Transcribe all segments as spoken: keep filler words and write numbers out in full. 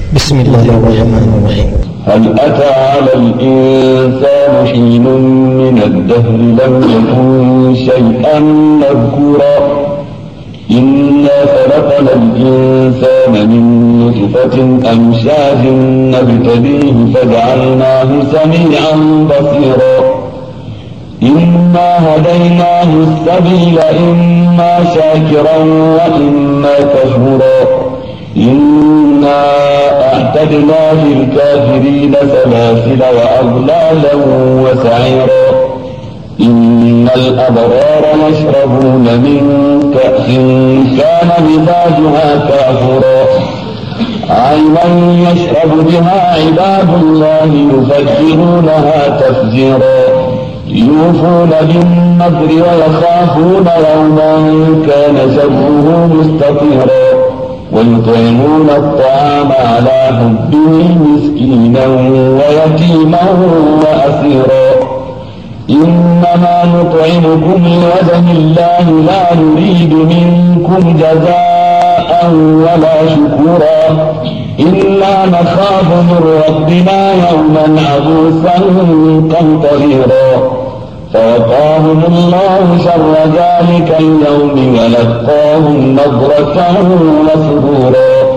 بسم الله الرحمن الرحيم. هل أتى على الإنسان حين من الدهر لم يكن شيئا مذكورا إنا خلقنا الإنسان من نطفة أمشاج نبتليه فجعلناه سميعا بصيرا إنا هديناه السبيل إما شاكرا وإما كفورا إنا أعتدنا للكافرين سلاسل وأغلالا وسعيرا إن الأبرار يشربون من كأس كان مزاجها كافورا عينا يشرب بها عباد الله يفجرونها تفجيرا يوفون بالنذر ويخافون يوما كان شره مستطيرا ويطعمون الطعام على حبه مسكينا ويتيما وأسيرا إنما نطعمكم لوجه الله لا نريد منكم جزاء ولا شكورا إلا نخاف من ربنا يوما عبوسا قمطريرا فوقاهم الله شر ذلك اليوم ولقاهم نضرة وسرورا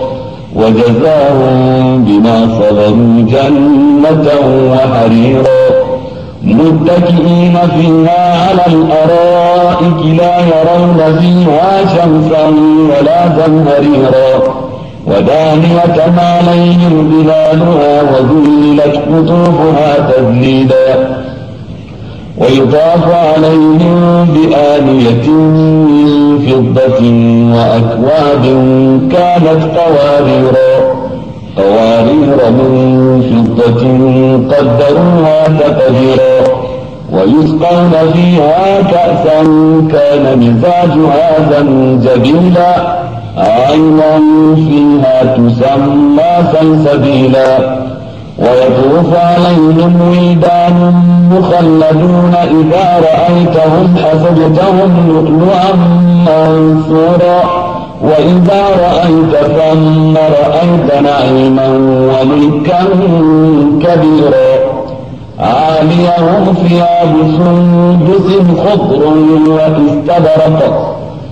وجزاهم بما صبروا جنة وحريرا متكئين فيها على الأرائك لا يرون فيها شمسا ولا زمهريرا ودانية عليهم ظلالها وذللت قطوفها تذليلا ويطاف عليهم بآنية من فضة وأكواب كانت قواريرا قوارير من فضة قدروها تقديرا ويسقون فيها كأسا كان مزاجها زنجبيلا عينا فيها تسمى سلسبيلا ويطوف عليهم ولدان مخلدون إذا رأيتهم حسبتهم لؤلؤا منثورا وإذا رأيت ثم رأيت نعيما وملكا كبيرا عاليهم ثياب سندس خضر واستبرق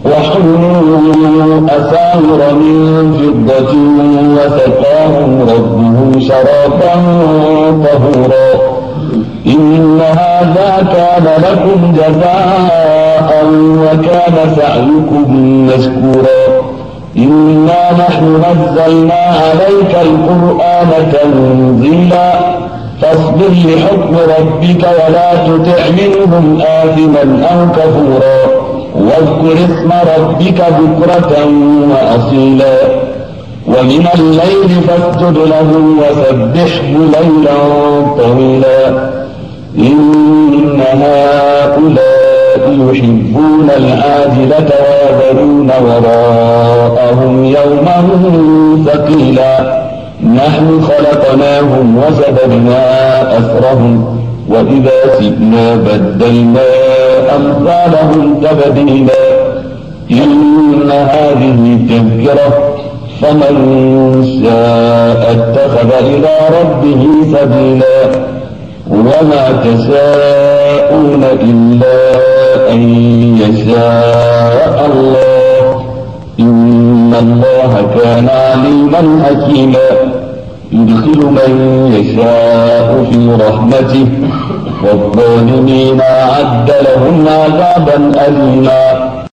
وحلوا أساور من فضة وسقاهم ربهم شرابا طهورا إن هذا كان لكم جزاء وكان سعيكم مشكورا إنا نحن نزلنا عليك القرآن تنزيلا فاصبر لحكم ربك ولا تطع منهم آثما أو كفورا واذكر اسم ربك بكرة وأصيلا ومن الليل فاسجد له وسبحه ليلا طويلا إن هؤلاء يحبون العاجلة ويذرون وراءهم يوما ثقيلا نحن خلقناهم وسببنا أسرهم وإذا شئنا بدلنا أمثالهم تبديلا إن هذه تذكرة فمن شاء اتخذ إلى ربه سبيلا وما تشاءون إلا أن يشاء الله إن الله كان عليما حكيما يدخل من يشاء في رحمته والظالمين أعد لهم عذابا أليما